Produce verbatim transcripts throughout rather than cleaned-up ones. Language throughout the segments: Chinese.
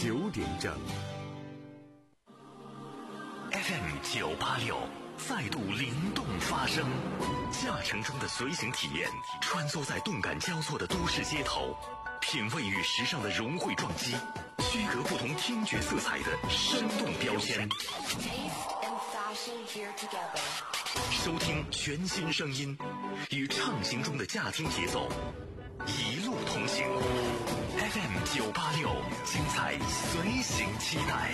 九点整。F M 九八六再度灵动发声，驾乘中的随行体验，穿梭在动感交错的都市街头，品味与时尚的融汇撞击，区隔不同听觉色彩的生动标签。收听全新声音，与畅行中的驾听节奏，一路同行。F M 九八六，精彩随行期待。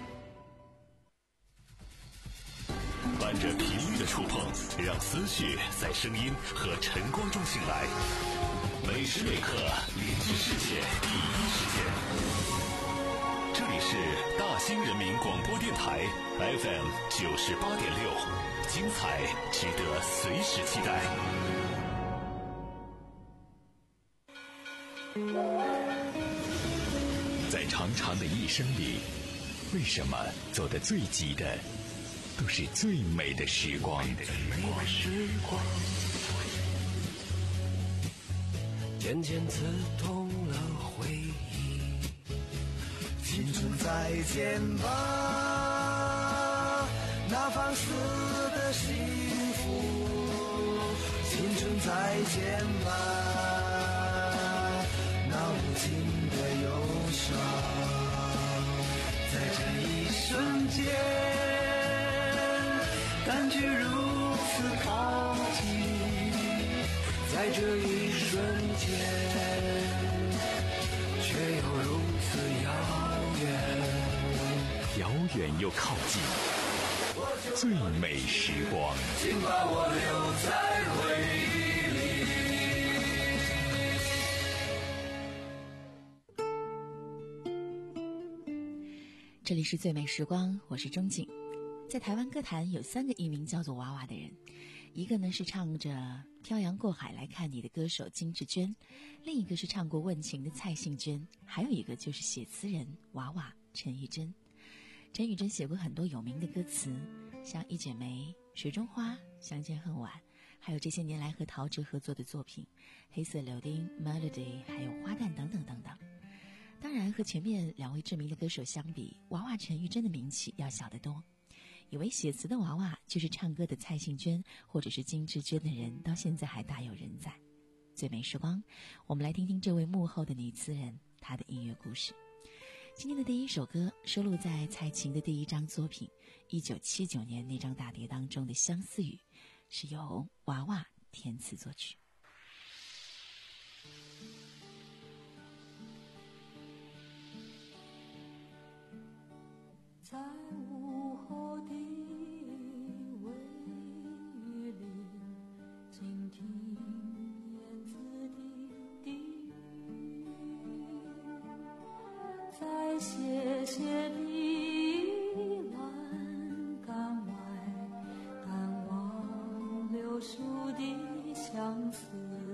伴着频率的触碰，让思绪在声音和晨光中醒来。每时每刻连接世界第一时间。这里是大兴人民广播电台 F M 九十八点六，精彩值得随时期待。在长长的一生里，为什么走得最急的都是最美的时光？ 渐渐刺痛了回忆。 青春再见吧，那放肆的幸福。青春再见吧，那无尽的忧伤。在这一瞬间，感觉如此靠近，在这一瞬间，却又如此遥远， 遥远又靠近，最美时光， 请把我留在回忆里。 这里是最美时光，我是钟景。在台湾歌坛有三个艺名叫做娃娃的人，一个呢是唱着漂洋过海来看你的歌手金志娟，另一个是唱过问情的蔡幸娟，还有一个就是写词人娃娃陈玉珍。陈玉珍写过很多有名的歌词，像一剪梅、水中花、相见恨晚，还有这些年来和陶喆合作的作品黑色柳丁、 Melody 还有花旦等等等等。当然和前面两位知名的歌手相比，娃娃陈玉珍的名气要小得多。以为写词的娃娃就是唱歌的蔡幸娟或者是金志娟的人，到现在还大有人在。最美时光，我们来听听这位幕后的女词人她的音乐故事。今天的第一首歌收录在蔡琴的第一张作品一九七九年那张大碟当中的《相思雨》，是由娃娃填词作曲。 在午后的微雨里，静听燕子的低语，在斜斜的栏杆外，赶望柳树的相思。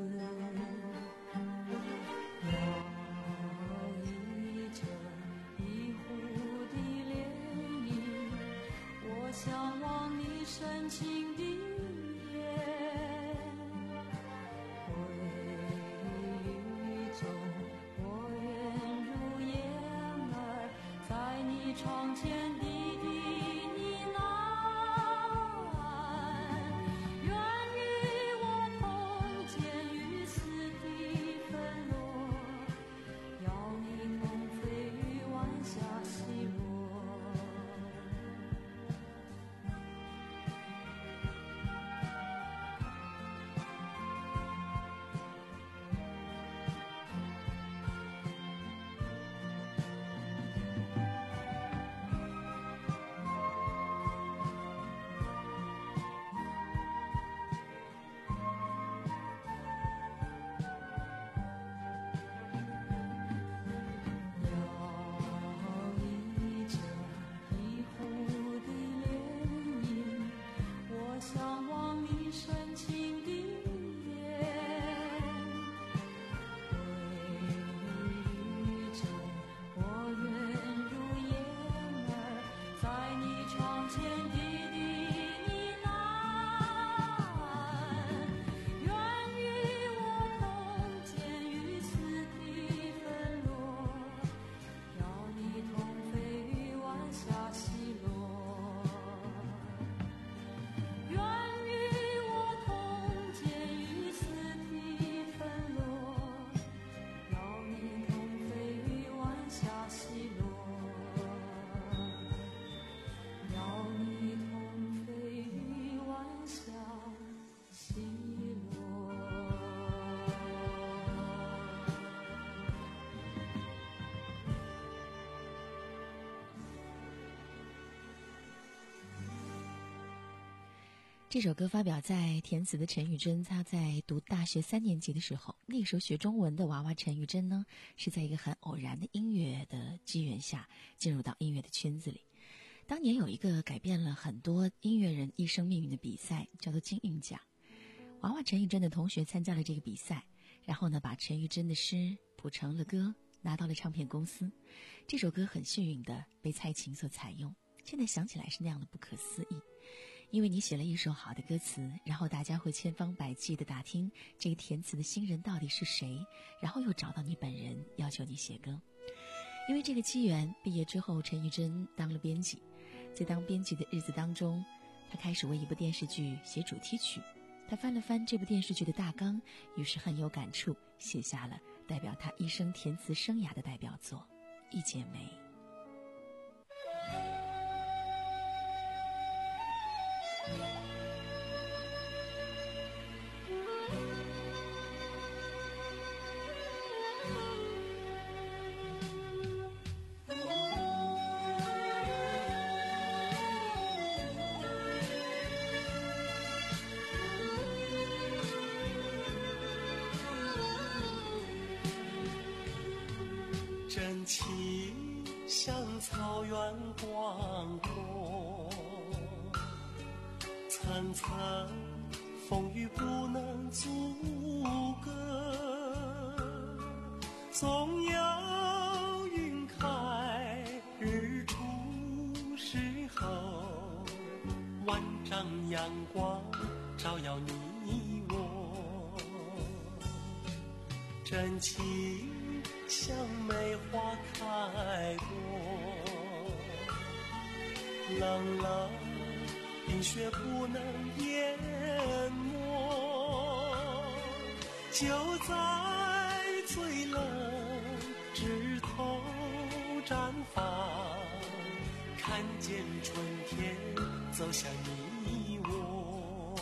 向往你深情的眼，回忆中我愿如燕儿，在你窗前低低呢喃，愿与我同见雨丝的纷落，要你能飞于晚霞西落。 这首歌发表在填词的陈玉珍，她在读大学三年级的时候，那个时候学中文的娃娃陈玉珍呢，是在一个很偶然的音乐的机缘下进入到音乐的圈子里。当年有一个改变了很多音乐人一生命运的比赛，叫做金韵奖。娃娃陈玉珍的同学参加了这个比赛，然后呢，把陈玉珍的诗谱成了歌，拿到了唱片公司。这首歌很幸运的被蔡琴所采用，现在想起来是那样的不可思议。因为你写了一首好的歌词，然后大家会千方百计地打听这个填词的新人到底是谁，然后又找到你本人要求你写歌。因为这个机缘，毕业之后陈玉珍当了编辑，在当编辑的日子当中，他开始为一部电视剧写主题曲。他翻了翻这部电视剧的大纲，于是很有感触，写下了代表他一生填词生涯的代表作《一剪梅》。 真情像草原广阔，层层风雨不能阻隔，总有云开日出时候，万丈阳光照耀你我，真情像梅花开过，冷冷冰雪不能淹没，就在最冷枝头绽放，看见春天走向你我，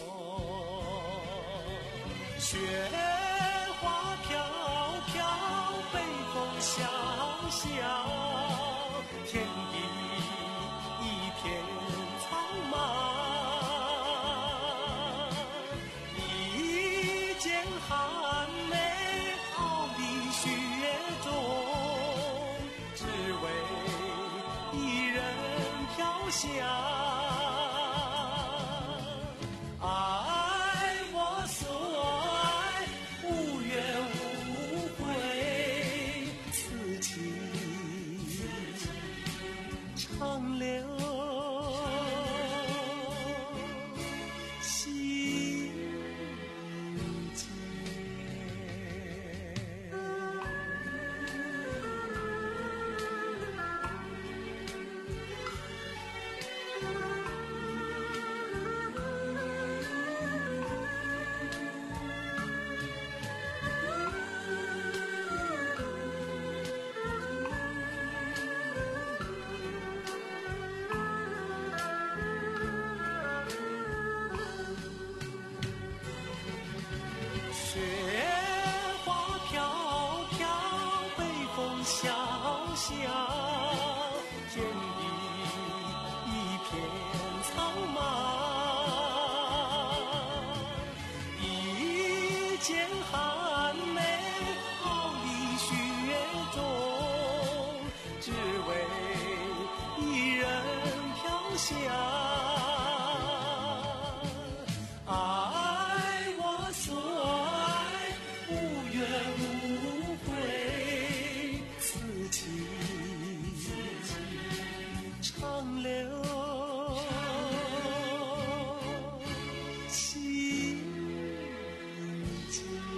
雪花飘飘，北风萧萧，天地一片苍茫，一剪寒梅傲立雪中，只为一人飘香。爱我所爱，无怨无悔，此情长留心间。雪花飘飘，北风萧萧，天地一片苍茫，一剪寒梅傲立雪中，只为一人飘香。爱我所爱，无怨无悔，此情长留心间。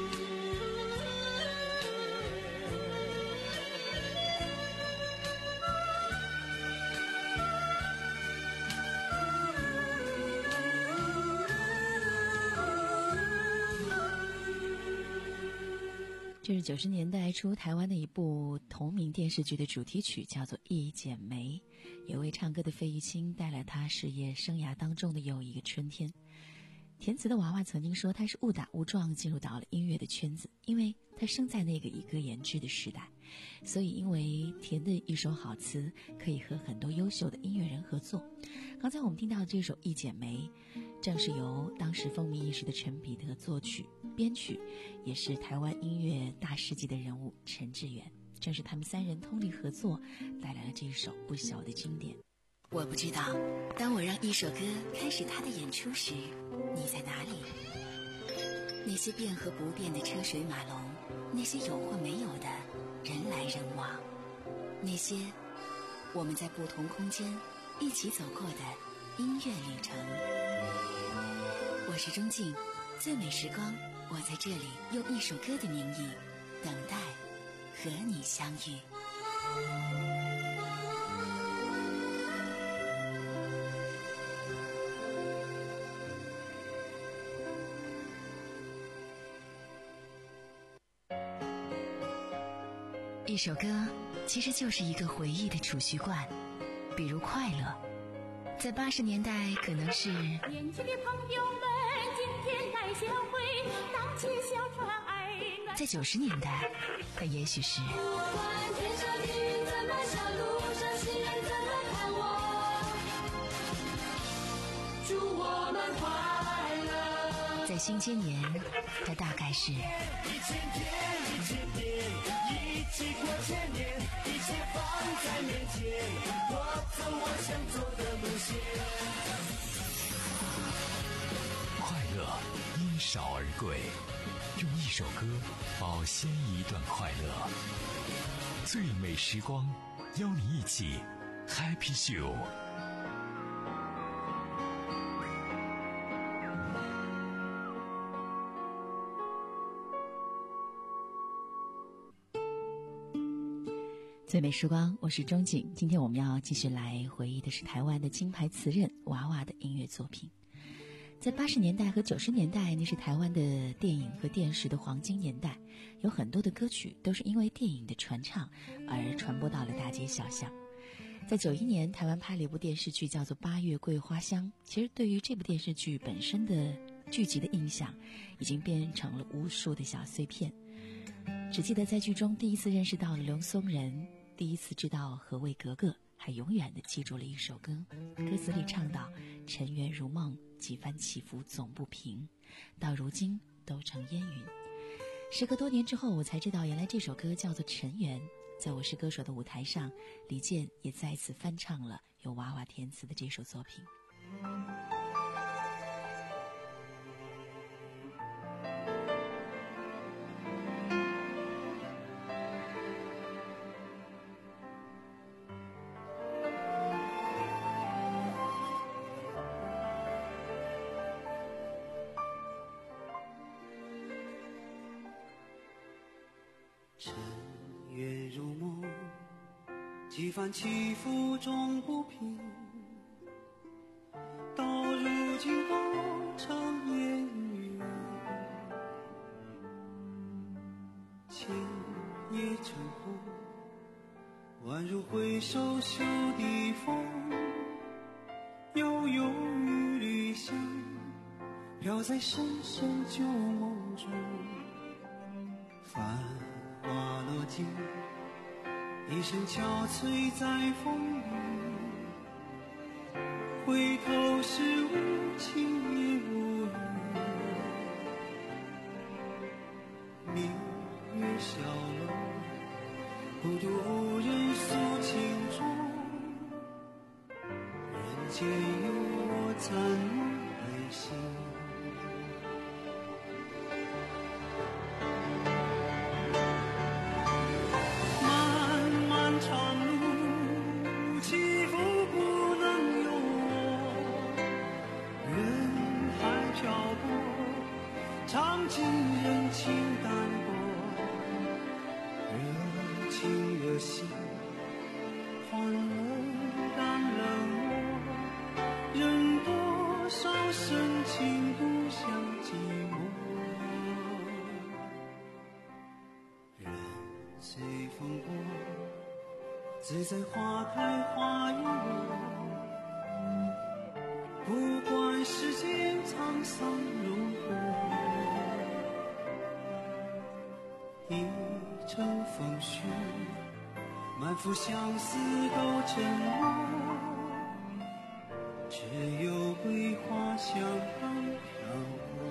这是九十年代初台湾的一部同名电视剧的主题曲，叫做《一剪梅》。有位唱歌的费玉清带来他事业生涯当中的又一个春天。 填词的娃娃曾经说，他是误打误撞进入到了音乐的圈子，因为他生在那个以歌言志的时代，所以因为填的一手好词，可以和很多优秀的音乐人合作。刚才我们听到这首《一剪梅》，正是由当时风靡一时的陈彼得作曲、编曲，也是台湾音乐大师级的人物陈志远。正是他们三人通力合作，带来了这一首不小的经典。 我不知道，当我让一首歌开始它的演出时，你在哪里？那些变和不变的车水马龙，那些有或没有的人来人往，那些我们在不同空间一起走过的音乐旅程。我是钟静，最美时光，我在这里用一首歌的名义等待和你相遇。一首歌其实就是一个回忆的储蓄罐，比如快乐，在八十年代可能是年轻的朋友们今天来相会，荡起小船儿暖。 在九十年代它也许是不管天上的云怎么笑，路上行人怎么看我，祝我们快乐。 在新千年它大概是一千天一千年，一起过千年，一切放在面前，我走我想走的路线。 快乐因少而贵，用一首歌保鲜一段快乐。最美时光，邀你一起 Happy Show。 最美时光，我是钟景。今天我们要继续来回忆的是台湾的金牌词人娃娃的音乐作品。在八十年代和九十年代，那是台湾的电影和电视的黄金年代，有很多的歌曲都是因为电影的传唱而传播到了大街小巷。在九一年，台湾拍了一部电视剧叫做《八月桂花香》，其实对于这部电视剧本身的剧集的印象，已经变成了无数的小碎片。只记得在剧中第一次认识到了刘松仁，第一次知道何谓格格，还永远地记住了一首歌，歌词里唱道：尘缘如梦，几番起伏总不平，到如今都成烟云。时隔多年之后，我才知道原来这首歌叫做《尘缘》。在我是歌手的舞台上，李健也再次翻唱了由娃娃填词的这首作品。 尘缘如梦，几番起伏终不平，到如今都成烟云。千叶成红，宛如回首袖的风，悠悠雨缕香，飘在深深旧梦中。繁花落尽，一声憔悴在风雨，回头是无情也无语。明月小楼，孤独无人诉情衷，人间有我残梦而行。尝尽人情淡薄，热情热心，欢乐淡冷漠，任多少深情独享寂寞。人随风过，自在花开花已落， 不管世间沧桑如何，一程风絮，满腹相思都沉默，只有桂花香飘过。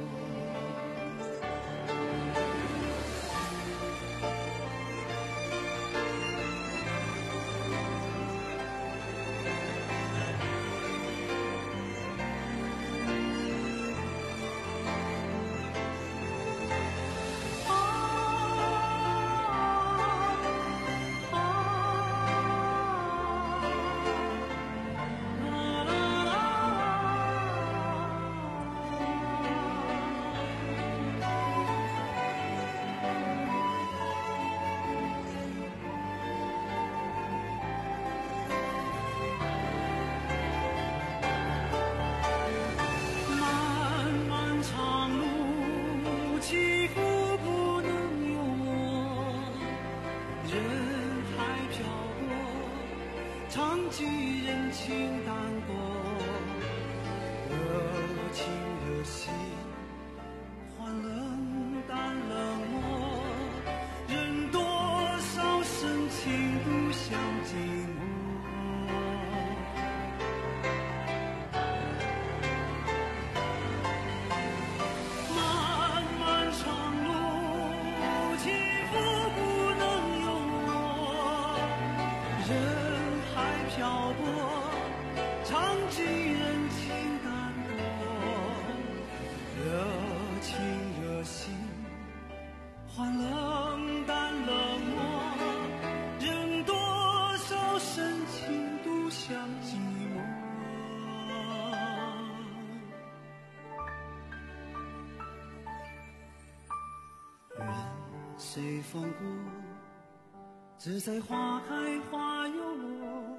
随风过，自在花开花有我。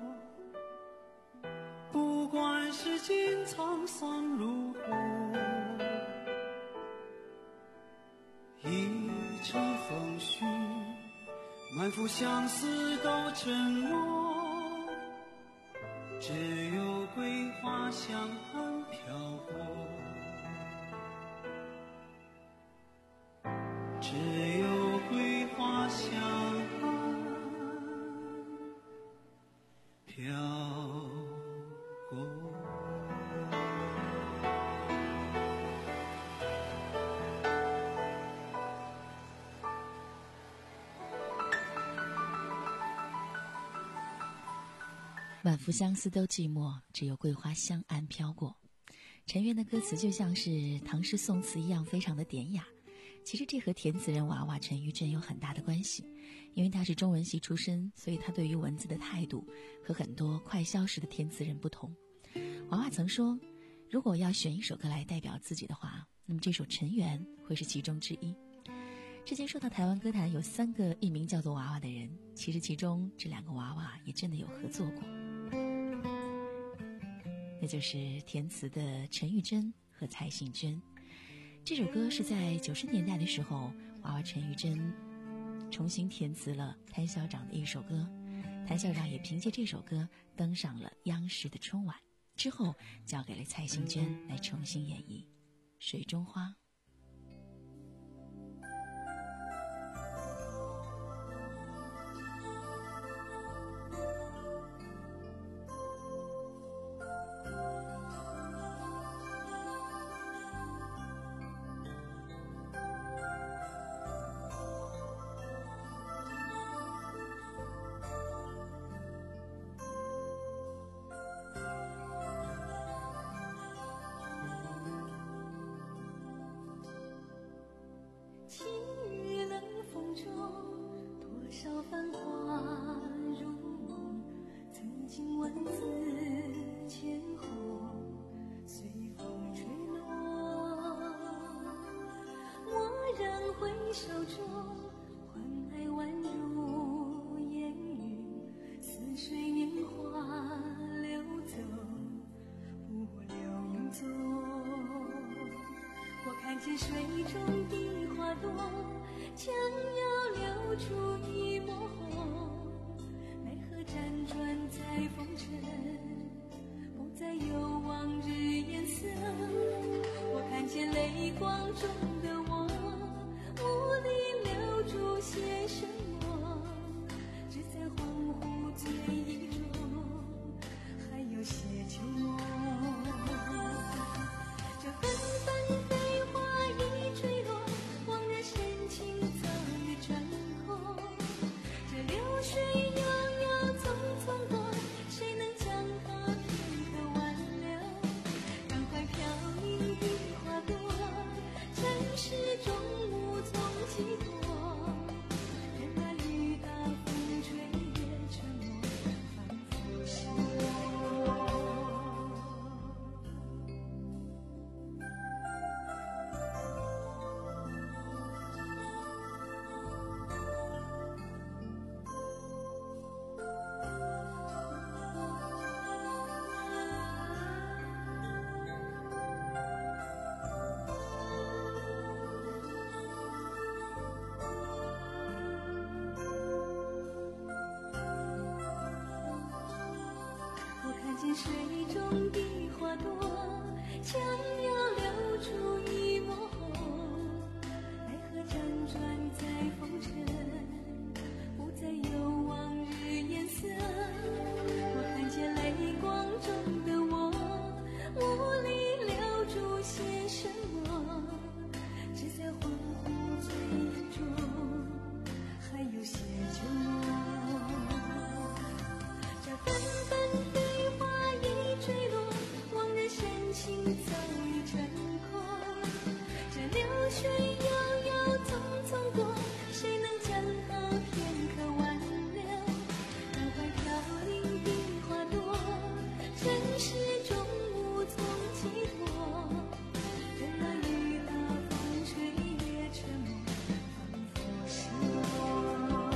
不管世间沧桑如何，一程风絮，满腹相思都沉默，只有桂花香飘过。只有桂花香飘过。 满腹相思都寂寞，只有桂花香暗飘过。陈圆的歌词就像是唐诗宋词一样，非常的典雅。其实这和填词人娃娃陈玉珍有很大的关系，因为他是中文系出身，所以他对于文字的态度和很多快消时的填词人不同。娃娃曾说，如果要选一首歌来代表自己的话，那么这首《陈圆》会是其中之一。之前说到台湾歌坛有三个艺名叫做娃娃的人，其实其中这两个娃娃也真的有合作过，那就是填词的陈玉珍和蔡幸娟。这首歌是在九十年代的时候，娃娃陈玉珍重新填词了谭校长的一首歌，谭校长也凭借这首歌登上了央视的春晚，之后交给了蔡幸娟来重新演绎《水中花》。 手中欢爱宛如烟云，似水年华流走，不留影踪。我看见水中的花朵，将要流出一抹红，奈何辗转在风尘，不再再有往日颜色。我看见泪光中的我，雾里留住些什么，只在恍惚醉意中还有些旧梦。这纷纷飞花已坠落，往日深情早已转空。这流水悠悠匆匆过，谁能将它片刻挽留？赶快飘零的花朵，尘世中无从寄托。任那雨打风吹也沉默，反复是我。水中的花朵将要流出一抹红，奈何辗转在风尘，不再有往日颜色。我看见泪光中的我，雾里留住些什么，只在恍惚醉意中还有些旧梦。这纷纷飞花坠落，往日深情早已成空。这流水悠悠匆匆过，谁能将它片刻挽留？赶快飘零的花朵，尘世中无从寄托。任那雨打风吹也沉默，仿佛是我。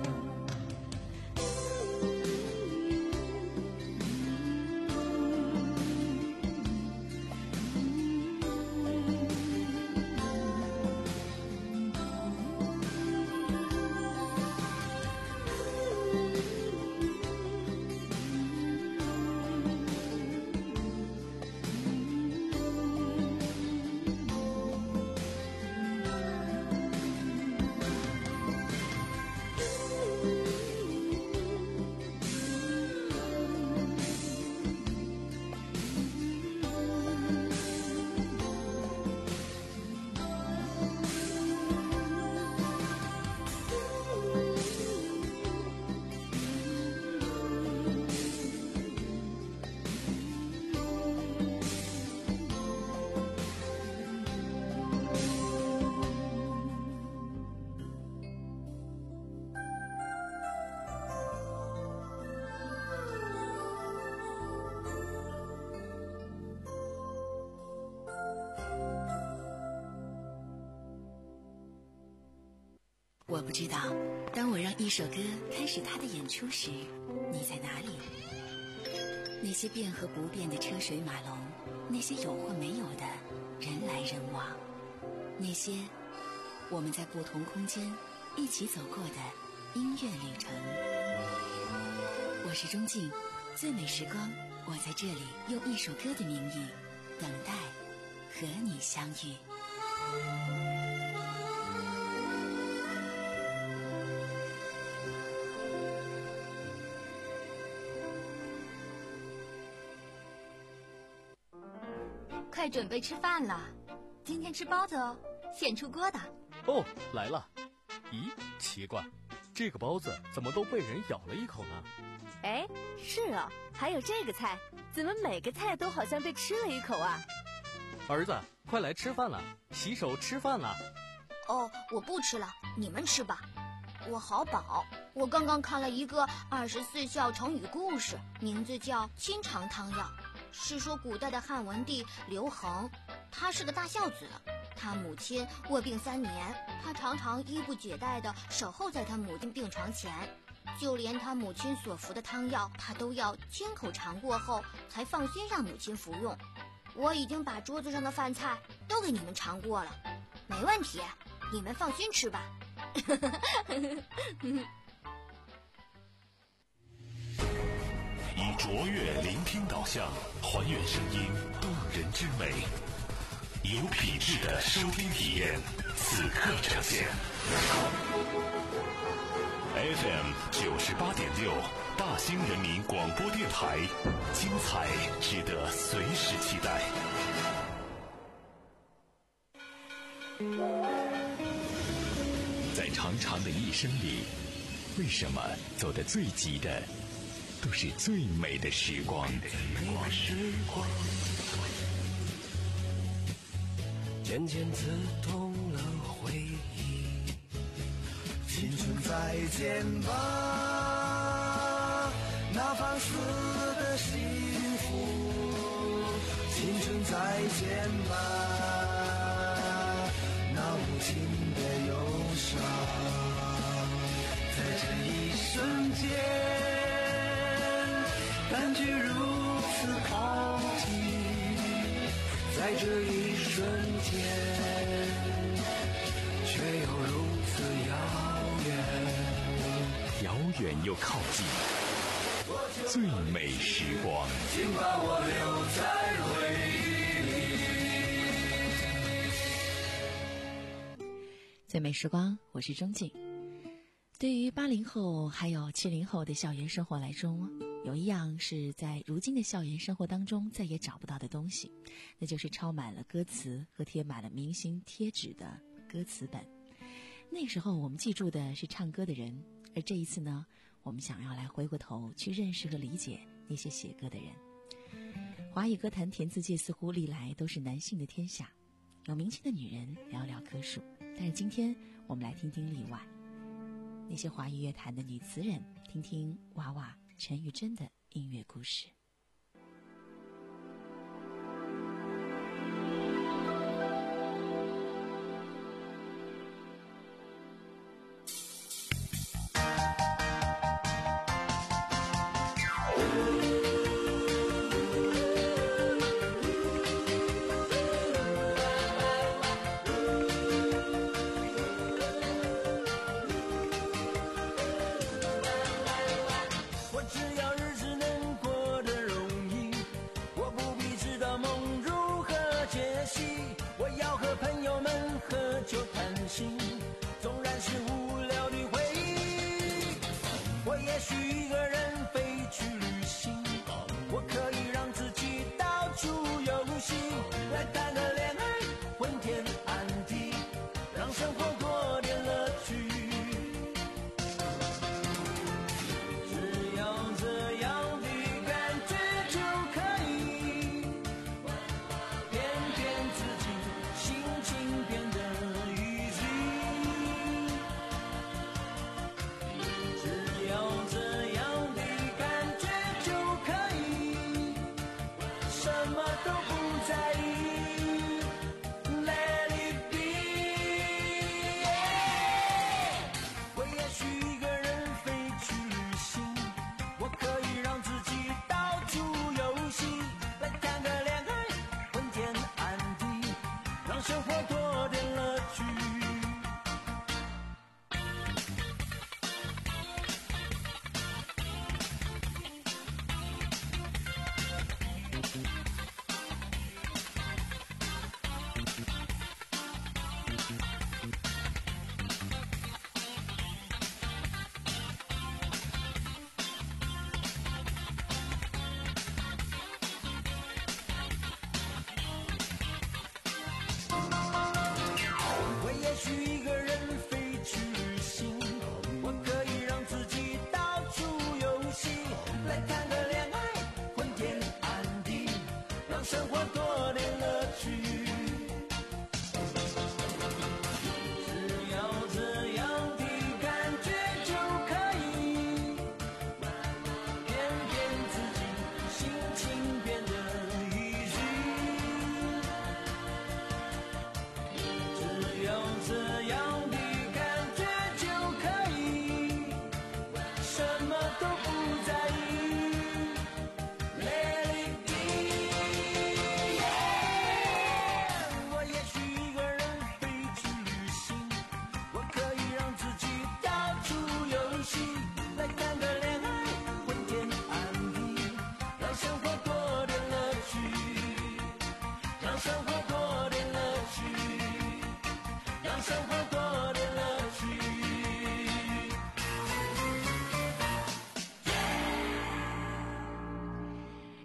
我不知道，当我让一首歌开始它的演出时，你在哪里？那些变和不变的车水马龙，那些有或没有的人来人往，那些我们在不同空间一起走过的音乐旅程。我是钟静，最美时光，我在这里用一首歌的名义等待和你相遇。 快准备吃饭了，今天吃包子哦，现出锅的。 哦，来了。咦，奇怪，这个包子怎么都被人咬了一口呢？ 哎，是哦，还有这个菜，怎么每个菜都好像被吃了一口啊？ 儿子，快来吃饭了，洗手吃饭了。 哦，我不吃了，你们吃吧。我好饱，我刚刚看了一个二十四孝成语故事，名字叫《清肠汤药》。是说古代的汉文帝刘恒，他是个大孝子，他母亲卧病三年，他常常衣不解带地守候在他母亲病床前，就连他母亲所服的汤药，他都要亲口尝过后才放心让母亲服用。我已经把桌子上的饭菜都给你们尝过了，没问题，你们放心吃吧。 一桌活跃聆听导向，还原声音动人之美，有品质的收听体验，此刻呈现。F M 九十八点六，大兴人民广播电台，精彩值得随时期待。 在长长的一生里，为什么走得最急的都是最美的时光？ 渐渐刺痛了回忆。 青春再见吧，那放肆的幸福。青春再见吧，那无情的忧伤。在这一瞬间，感觉如此靠近，在这一瞬间，却又如此遥远， 遥远又靠近，最美时光， 请把我留在回忆里。 最美时光，我是钟静。对于八零后还有七零后的校园生活来说，有一样是在如今的校园生活当中再也找不到的东西，那就是抄满了歌词和贴满了明星贴纸的歌词本。那时候我们记住的是唱歌的人，而这一次呢，我们想要来回过头去认识和理解那些写歌的人。华语歌坛填词界似乎历来都是男性的天下，有名气的女人寥寥可数，但是今天我们来听听例外，那些华语乐坛的女词人，听听娃娃陈玉珍的音乐故事。 都不在意 Let it be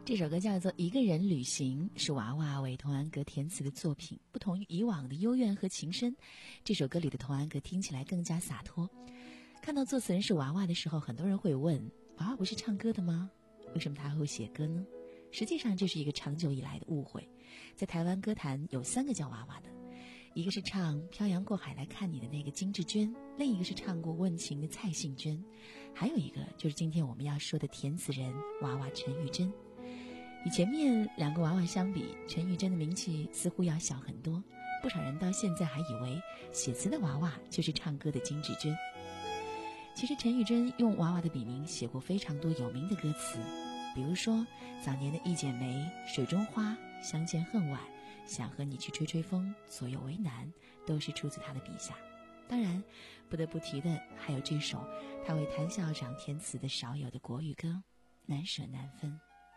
这首歌叫做《一个人旅行》，是娃娃为童安格填词的作品。不同于以往的幽怨和情深，这首歌里的童安格听起来更加洒脱。看到作词人是娃娃的时候，很多人会问，娃娃不是唱歌的吗？为什么他还会写歌呢？实际上这是一个长久以来的误会。在台湾歌坛有三个叫娃娃的，一个是唱《漂洋过海来看你》的那个金志娟，另一个是唱过《问情》的蔡幸娟，还有一个就是今天我们要说的填词人娃娃陈玉珍。与前面两个娃娃相比，陈玉珍的名气似乎要小很多，不少人到现在还以为写词的娃娃就是唱歌的金志娟。其实陈玉珍用娃娃的笔名写过非常多有名的歌词，比如说早年的《一剪梅》、《水中花》、《相见恨晚》、《想和你去吹吹风》、《左右为难》，都是出自他的笔下。当然不得不提的还有这首他为谭校长填词的少有的国语歌《难舍难分》。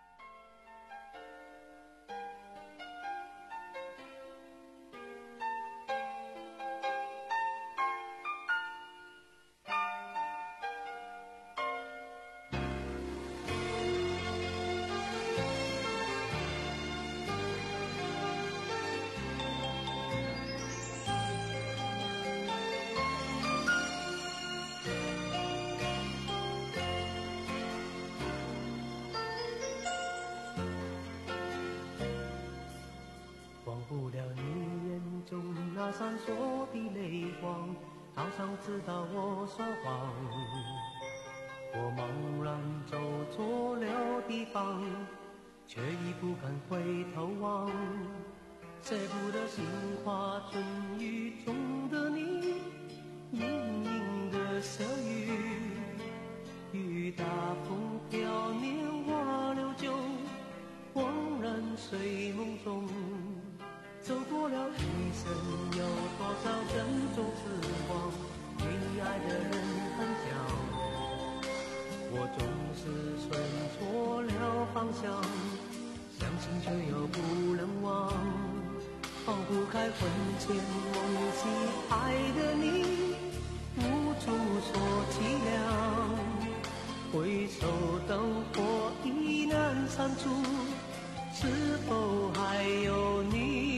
闪烁的泪光，好像知道我说谎。我茫然走错了地方，却已不敢回头望。舍不得杏花春雨中的你，盈盈的小雨，雨打风飘，年华流久，恍然睡梦中。走过了一生，有多少珍重时光，与你爱的人很像。我总是顺错了方向，相信却又不能忘。放不开魂牵梦系爱的你，无处说凄凉。回首灯火已难删除，是否还有你？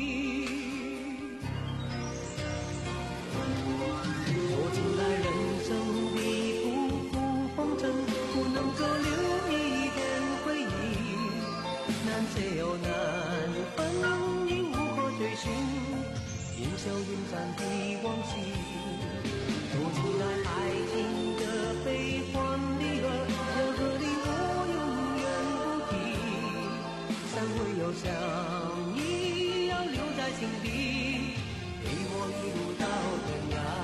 说尽来人生的浮浮风尘，不能够留一点回忆，难舍又难分，应如何追寻烟消云散的往昔？说尽来爱情的悲欢离合，要和你我永远不提，散会又相依，要留在心底，陪我一路到天涯。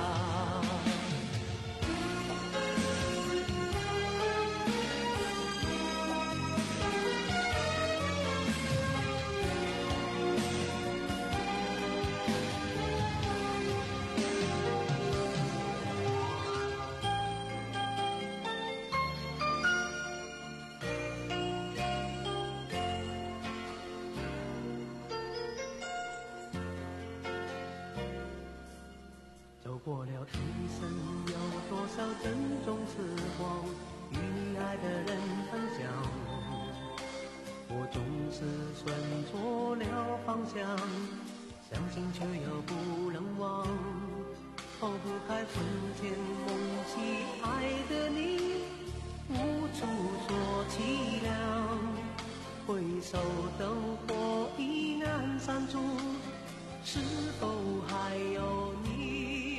过了一生，有多少珍重时光，与你爱的人分享。我总是顺错了方向，相信却又不能忘。放不开魂牵梦系爱的你，无处说凄凉。回首灯火已难删除，是否还有你？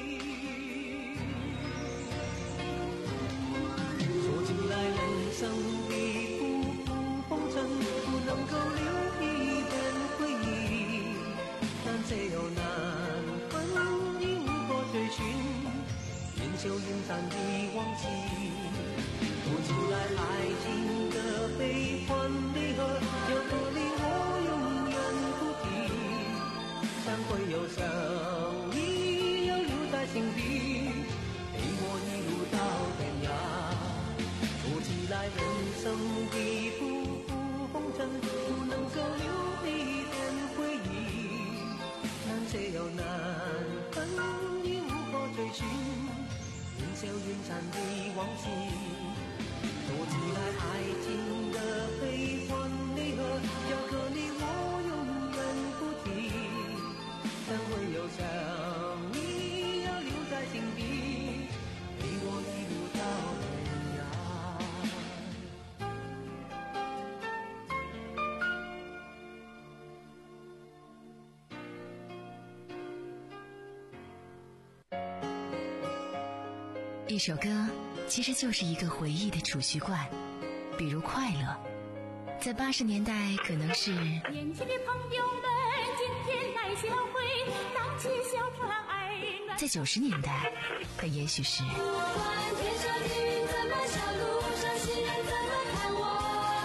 说尽来人生的浮浮风尘，不能够留一点回忆，难舍又难分，应如何追寻烟消云散的往昔？说尽来爱情的悲欢离合，要和你我永远不提，散会又相依， 一首歌其实就是一个回忆的储蓄罐，比如快乐，在八十年代可能是年轻的朋友们今天来相会，荡起小船儿暖。 在九十年代它也许是不管天上地狱怎么笑，路上行人怎么看我，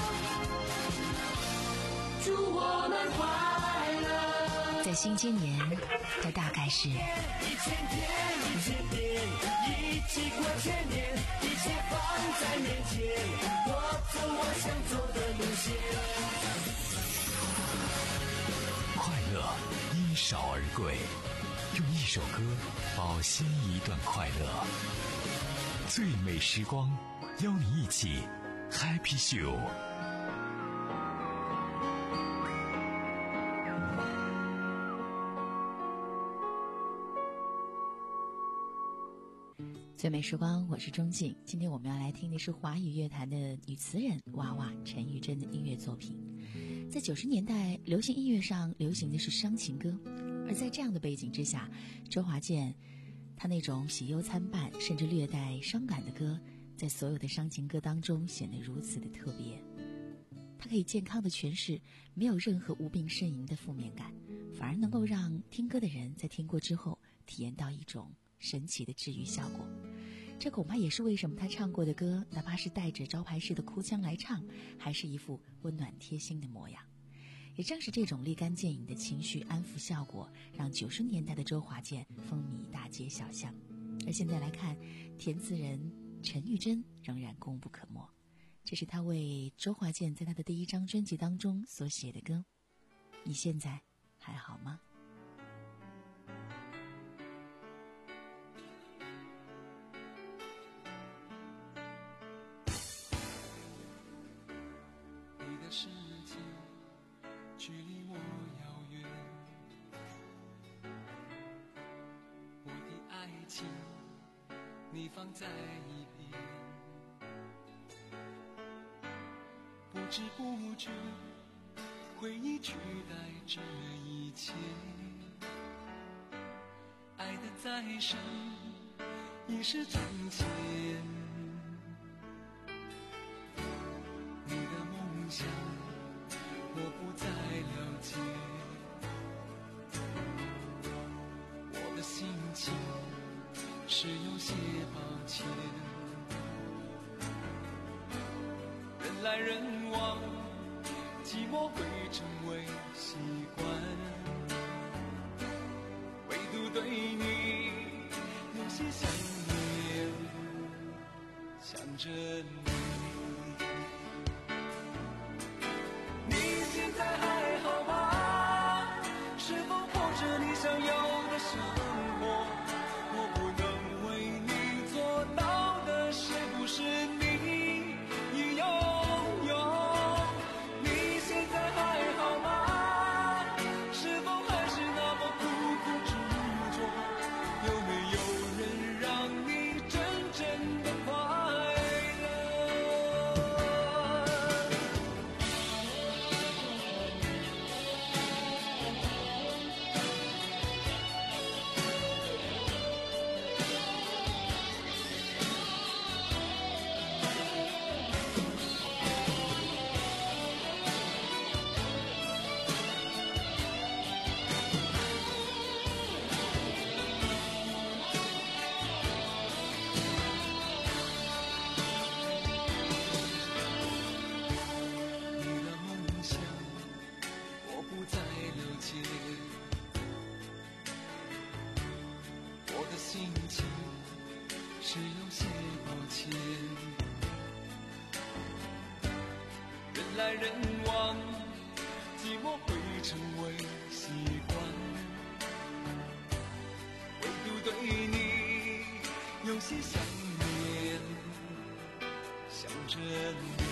祝我们快乐。 在新千年它大概是一千天一千年，一起过千年，一切放在面前，我走我想走的路线。 快乐因少而贵，用一首歌保鲜一段快乐。最美时光，邀你一起 Happy Show。 最美时光，我是钟静。今天我们要来听的是华语乐坛的女词人娃娃陈玉珍的音乐作品。在九十年代，流行音乐上流行的是伤情歌，而在这样的背景之下，周华健他那种喜忧参半甚至略带伤感的歌，在所有的伤情歌当中显得如此的特别。它可以健康的诠释没有任何无病呻吟的负面感，反而能够让听歌的人在听过之后体验到一种神奇的治愈效果。这恐怕也是为什么他唱过的歌，哪怕是带着招牌式的哭腔来唱，还是一副温暖贴心的模样。也正是这种立竿见影的情绪安抚效果，让九十年代的周华健风靡大街小巷。而现在来看，填词人陈玉珍仍然功不可没。这是他为周华健在他的第一张专辑当中所写的歌。你现在还好吗？ 你的世界距离我遥远，我的爱情你放在一边，不知不觉回忆取代这一切，爱的再深已是从前，你的梦想我不再了解，我的心情是有些抱歉，人来人往，寂寞会成为习惯，唯独对你有些想念，想着你。现在还好吗？是否过着你想要的生活？我不能为你做到的，是不是你已拥有？你现在还好吗？是否还是那么苦苦执着？有没有人让你真正的快乐？人来人往，寂寞会成为习惯，唯独对你有些想念，想着你。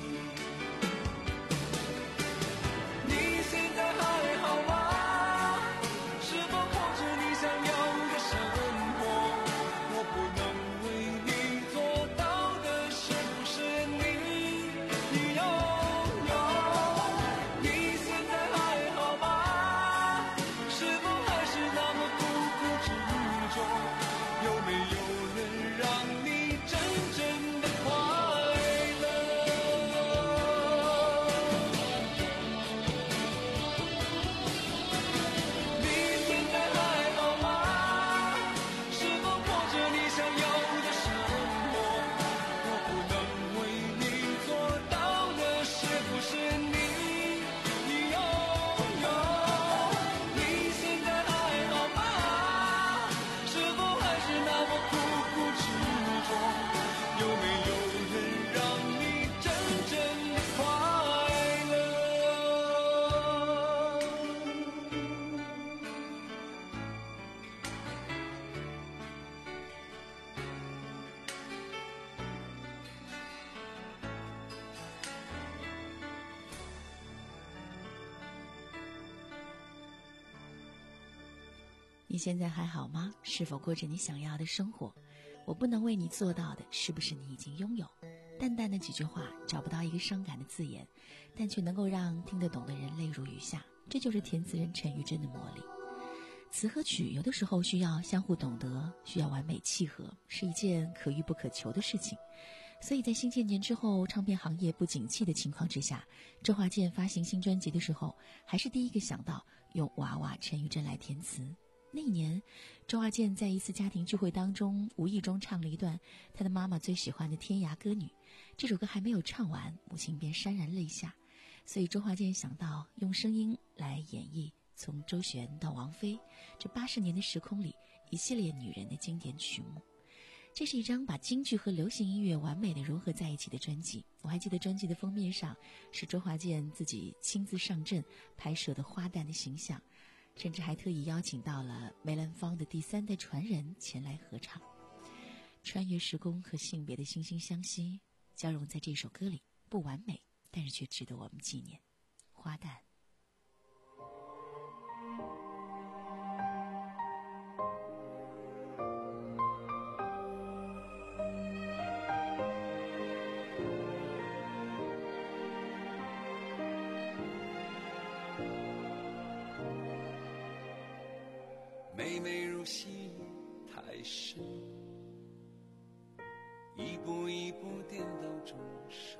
你现在还好吗？是否过着你想要的生活？我不能为你做到的，是不是你已拥有？你现在还好吗？是否还是那么苦苦执着？有没有人让你你现在还好吗？是否过着你想要的生活？我不能为你做到的，是不是你已经拥有？淡淡的几句话，找不到一个伤感的字眼，但却能够让听得懂的人泪如雨下。这就是填词人陈玉珍的魔力。词和曲有的时候需要相互懂得，需要完美契合，是一件可遇不可求的事情。所以在新建年之后，唱片行业不景气的情况之下，周华健发行新专辑的时候，还是第一个想到用娃娃陈玉珍来填词。那一年，周华健在一次家庭聚会当中无意中唱了一段他的妈妈最喜欢的《天涯歌女》。这首歌还没有唱完，母亲便潸然泪下，所以周华健想到用声音来演绎从周璇到王菲这八十年的时空里一系列女人的经典曲目。这是一张把京剧和流行音乐完美的融合在一起的专辑。我还记得专辑的封面上是周华健自己亲自上阵拍摄的花旦的形象，甚至还特意邀请到了梅兰芳的第三代传人前来合唱。穿越时空和性别的惺惺相惜交融在这首歌里，不完美，但是却值得我们纪念。花旦。 妹妹如戏太深，一步一步颠倒众生，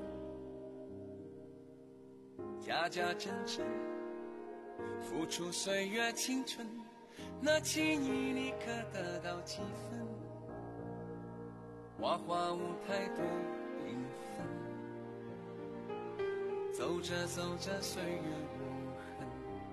假假真真付出岁月青春，那情谊你可得到几分？花花舞台多缤纷，走着走着岁月无痕，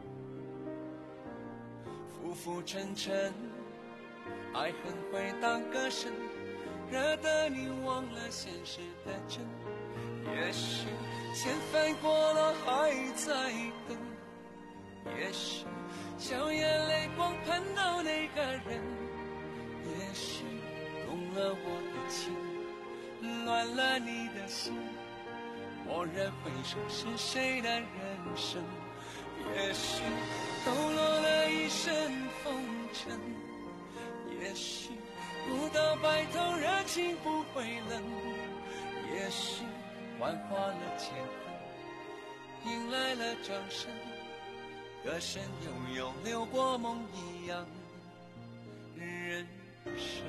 浮浮沉沉，爱恨会当歌声，惹得你忘了现实的真。也许千帆过了还在等，也许笑眼泪光盼到那个人，也许动了我的情，乱了你的心，蓦然回首是谁的人生？也许抖落了一身风尘，也许不到白头热情不会冷，也许幻化了乾坤，迎来了掌声，歌声悠悠流过梦一样人生。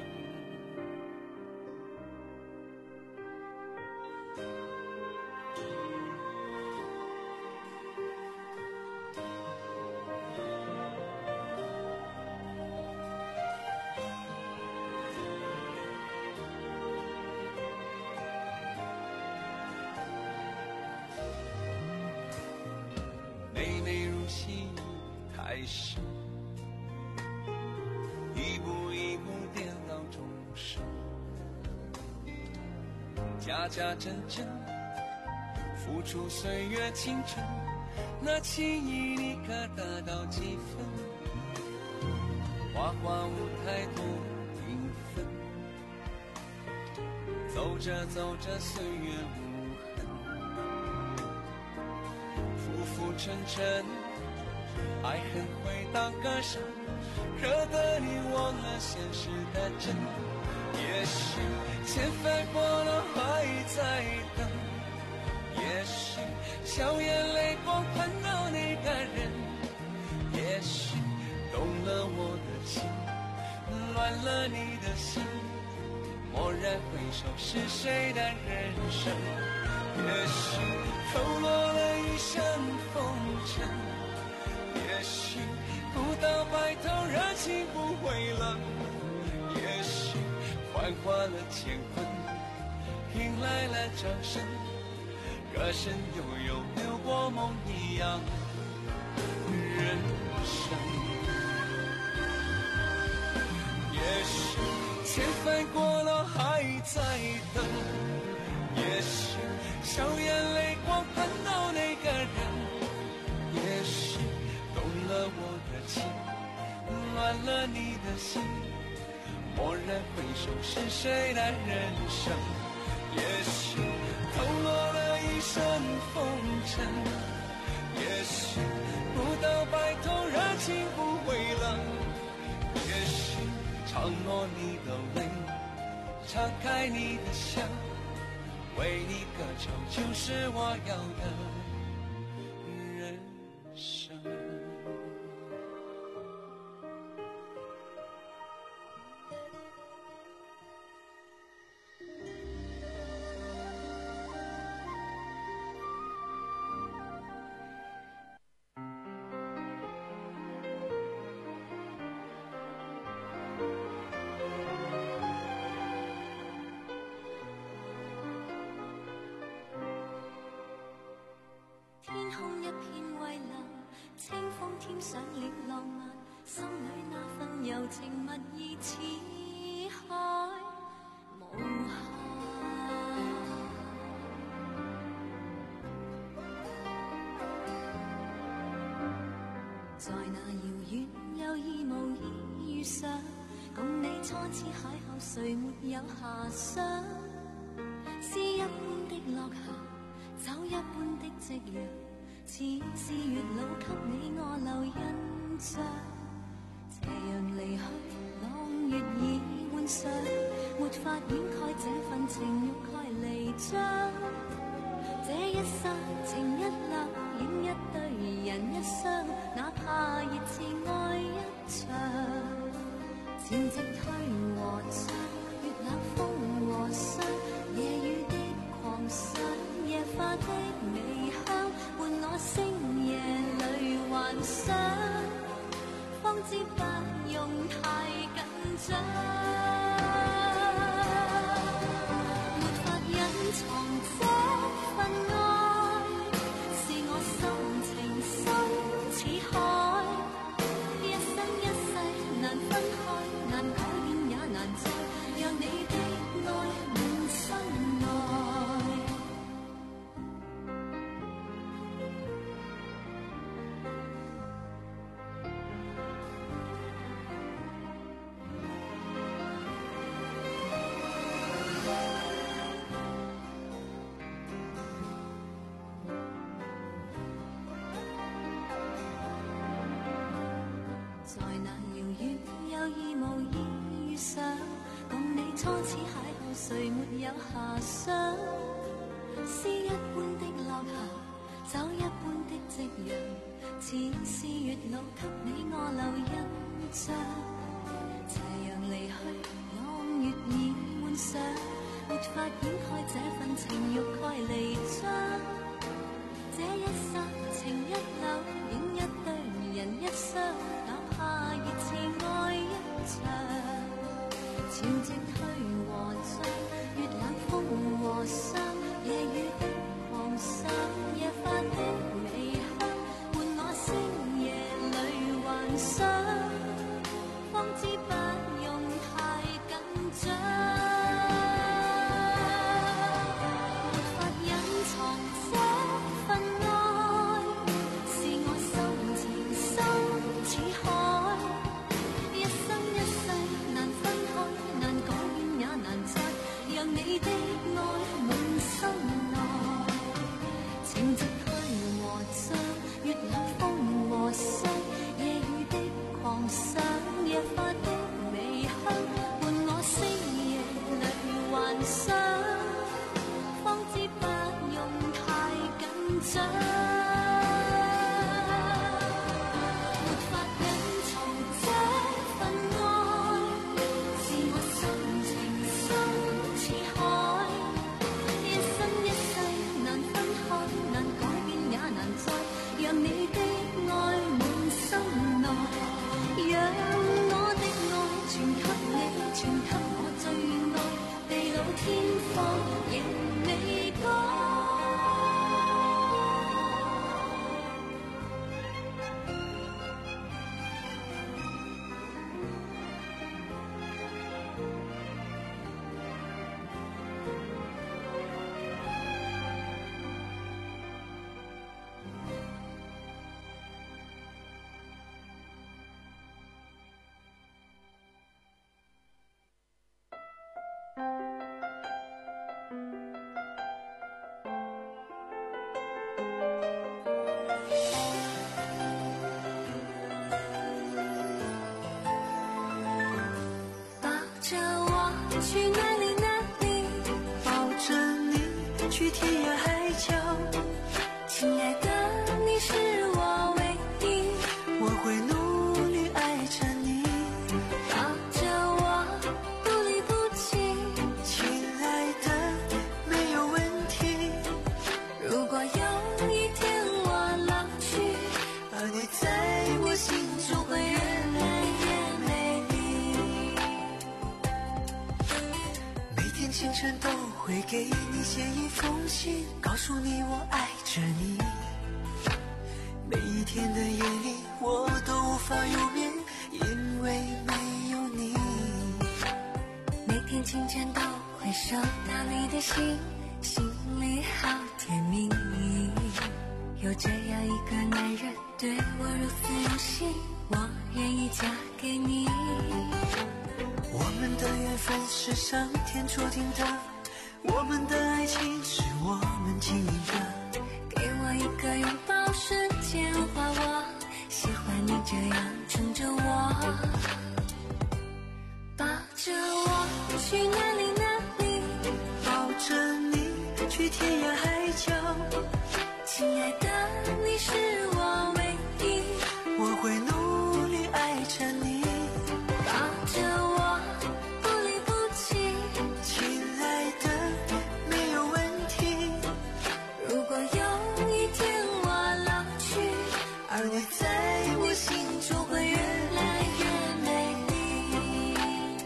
妹妹如戏太深，一步一步颠倒众生，假假真真付出岁月青春，那情谊你可得到几分？花花舞台多缤纷，走着走着岁月无痕，浮浮沉沉，爱恨会当歌声，惹得你忘了现实的真。也许千帆过了还在等，也许笑眼泪光盼到那个人，也许动了我的情，乱了你的心，蓦然回首是谁的人生？也许透落了一身风尘，也许不到白头热情不会冷，也许幻化了乾坤，迎来了掌声，歌声悠悠流过梦一样人生。也许千帆过了还在等，也许笑眼泪光盼到那个人，也许动了我的情，乱了你的心，蓦然回首是谁的人生？也许透落了一身风尘，也许不到白头热情不会冷， 网罗你的泪，敞开你的笑，为你歌唱就是我要的人生。 天空一片蔚蓝，清風添上了浪漫，心裏那份柔情蜜意似海無限。在那遙遠有意無意遇上，共你初次邂逅，誰沒有遐想？詩一般的落霞，酒一般的夕陽，似是月老給你我留印象。斜陽離去，朗月已換上，沒法掩蓋這份情欲蓋彌彰。這一生情一縷，影一對人一雙，哪怕熱熾愛一場。潮汐退和漲，月冷風和霜，夜雨的狂想，夜花的微香，伴我星夜裏幻想，方知不用太緊張。沒法隱藏這份愛，是我心情深似海，一生一世難分開，難改變也難再讓你的愛滿心內。在那遙遠有意無意遇上，共你初次邂逅，誰沒有遐想？詩一般的落霞，酒一般的夕陽，似是月老給你我留印象。斜陽離去，朗月已換上，沒法掩蓋這份情欲蓋彌彰。這一生情一縷，影一對人一雙，哪怕熱熾愛一場。潮汐退和漲，月冷風和霜，夜雨的狂想，夜花的微香，伴我星夜裏幻想，方知不用太緊張。沒法隱藏這份愛，是我心情深似海，一生一世難分開，難改變也難再讓你的愛滿心內。情夕退和漲，月冷風和霜，夜雨的狂想，夜花的微香，伴我星夜裏幻想，方知不用太緊張。沒法隱藏這份愛，是我心情深似海，一生一世難分開，難改變也難再讓你的愛滿心內。讓我的愛傳給你，傳給我最愛，地老天荒仍未改。 當去哪里哪里， 抱着你去天涯海角。 亲爱的，你是我唯一， 我会努力爱着你， 抱着我不离不弃。 亲爱的，没有问题。 如果有一天我老去， 而你在我心中会越来越美丽。每天清晨都会给你写一封信，告诉你我爱着你。每一天的夜里我都无法入眠，因为没有你。 每天清晨都会收到你的信，心里好甜蜜。有这样一个男人对我如此用心，我愿意嫁给你。 我们的缘分是上天注定的，我们的爱情是我们经营的。 给我一个拥抱，瞬间化我，喜欢你这样宠着我，抱着我去哪里哪里， 抱着你去天涯海角。 亲爱的，你是我唯一， 我会努力爱着你， 抱着我不离不弃。 亲爱的，没有问题。 如果有一天我老去， 而你在我心中会越来越美丽。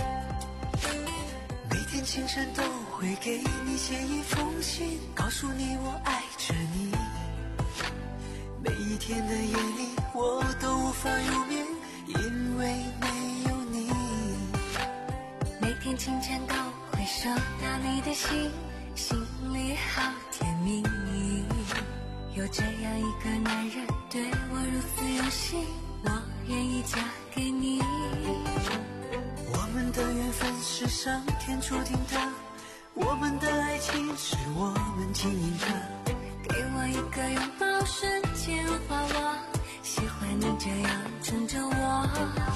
每天清晨都会给你写一封信，告诉你我爱着你。每一天的夜里我都无法入眠，因为没有你。 每天清晨都会收到你的信，心里好甜蜜。有这样一个男人对我如此用心，我愿意嫁给你。 我们的缘分是上天注定的，我们的爱情是我们经营的。 给我一个拥抱，瞬间化我，喜欢你这样宠着我。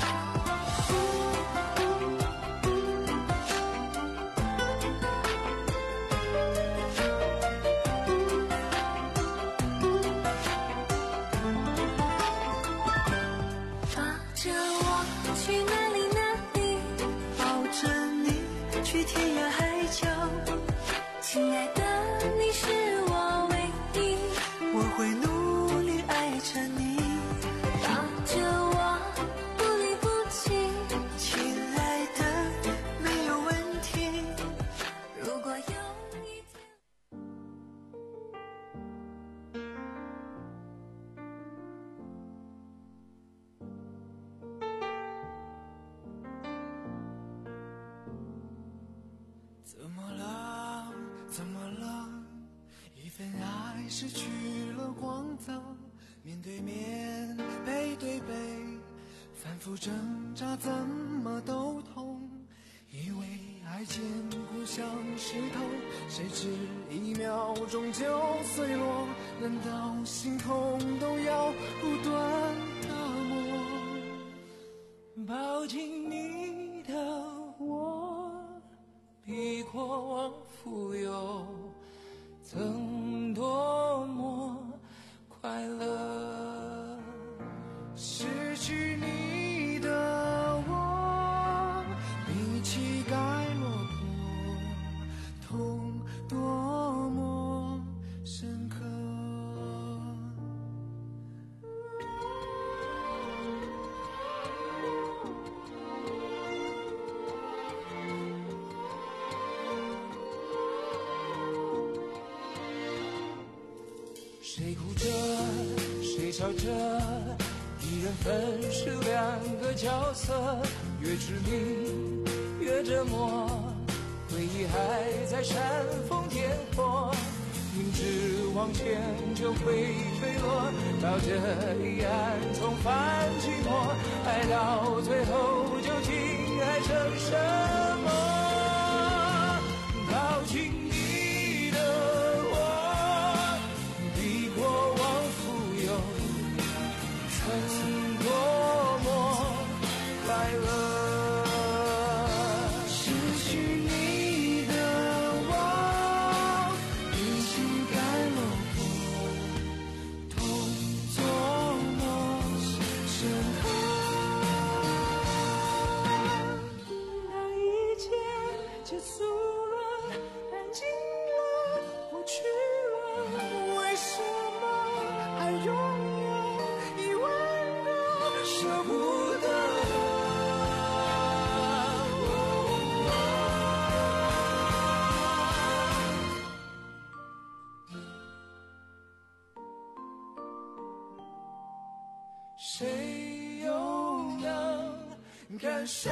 抱着我去哪里哪里， 抱着你去天涯海角。 亲爱的，你是我唯一， 我会努力爱着你， 抱着我不离不弃。 亲爱的，没有问题。 如果有一天怎么了？怎么了？一份爱失去了光泽，面对面，背对背，反复挣扎，怎么都痛。以为爱坚固像石头，谁知一秒钟就碎落。难道心痛都要不断打磨？抱紧你的我，比过往富有，曾多么快乐。失去你的我，比乞丐落魄，痛多么深刻。谁哭着，谁笑着，一人分饰两个角色，越致命越折磨，回忆还在煽风点火，明知往前就会坠落，到这一岸重返寂寞，爱到最后究竟爱成什么？抱紧你的我，比过往富有，曾多么快乐。失去谁又能感伤？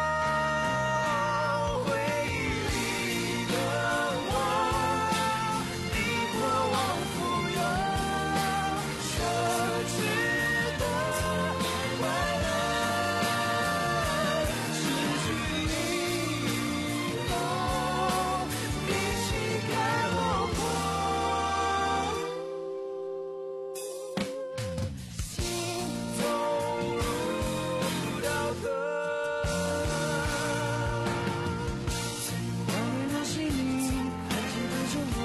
回忆里的我，你过往富有奢侈的快乐，失去你以后，比起该落魄，心总如刀割。当年的心里还记得着我，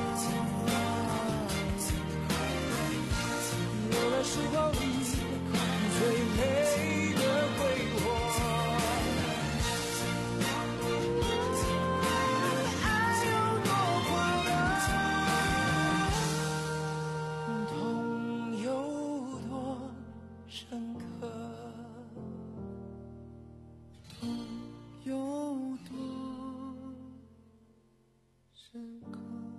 有了时光里最美的挥霍。爱有多快乐，痛有多深刻，痛有多深刻。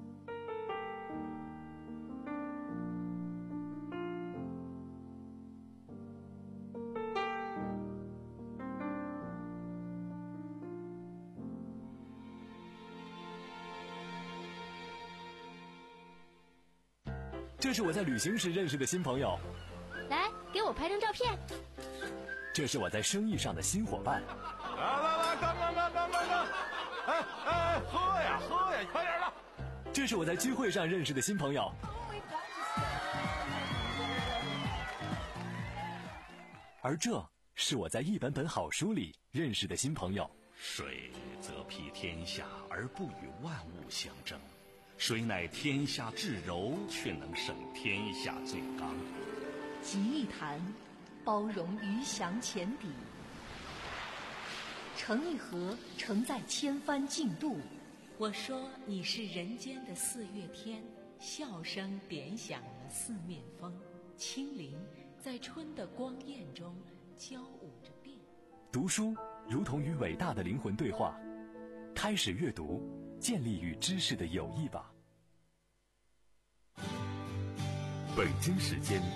这是我在旅行时认识的新朋友， 来，给我拍张照片。 这是我在生意上的新伙伴， 来来来，干干干干干干！哎哎，喝呀喝呀，快点的！ 这是我在聚会上认识的新朋友，而这是我在一本本好书里认识的新朋友。 水则披天下而不与万物相争，水乃天下至柔，却能胜天下最刚。 集一坛，包容鱼翔浅底；盛一盒，承载千帆竞渡。 我说你是人间的四月天，笑声点响了四面风，轻灵在春的光艳中交舞着变。 读书如同与伟大的灵魂对话，开始阅读，建立与知识的友谊吧。 北京时间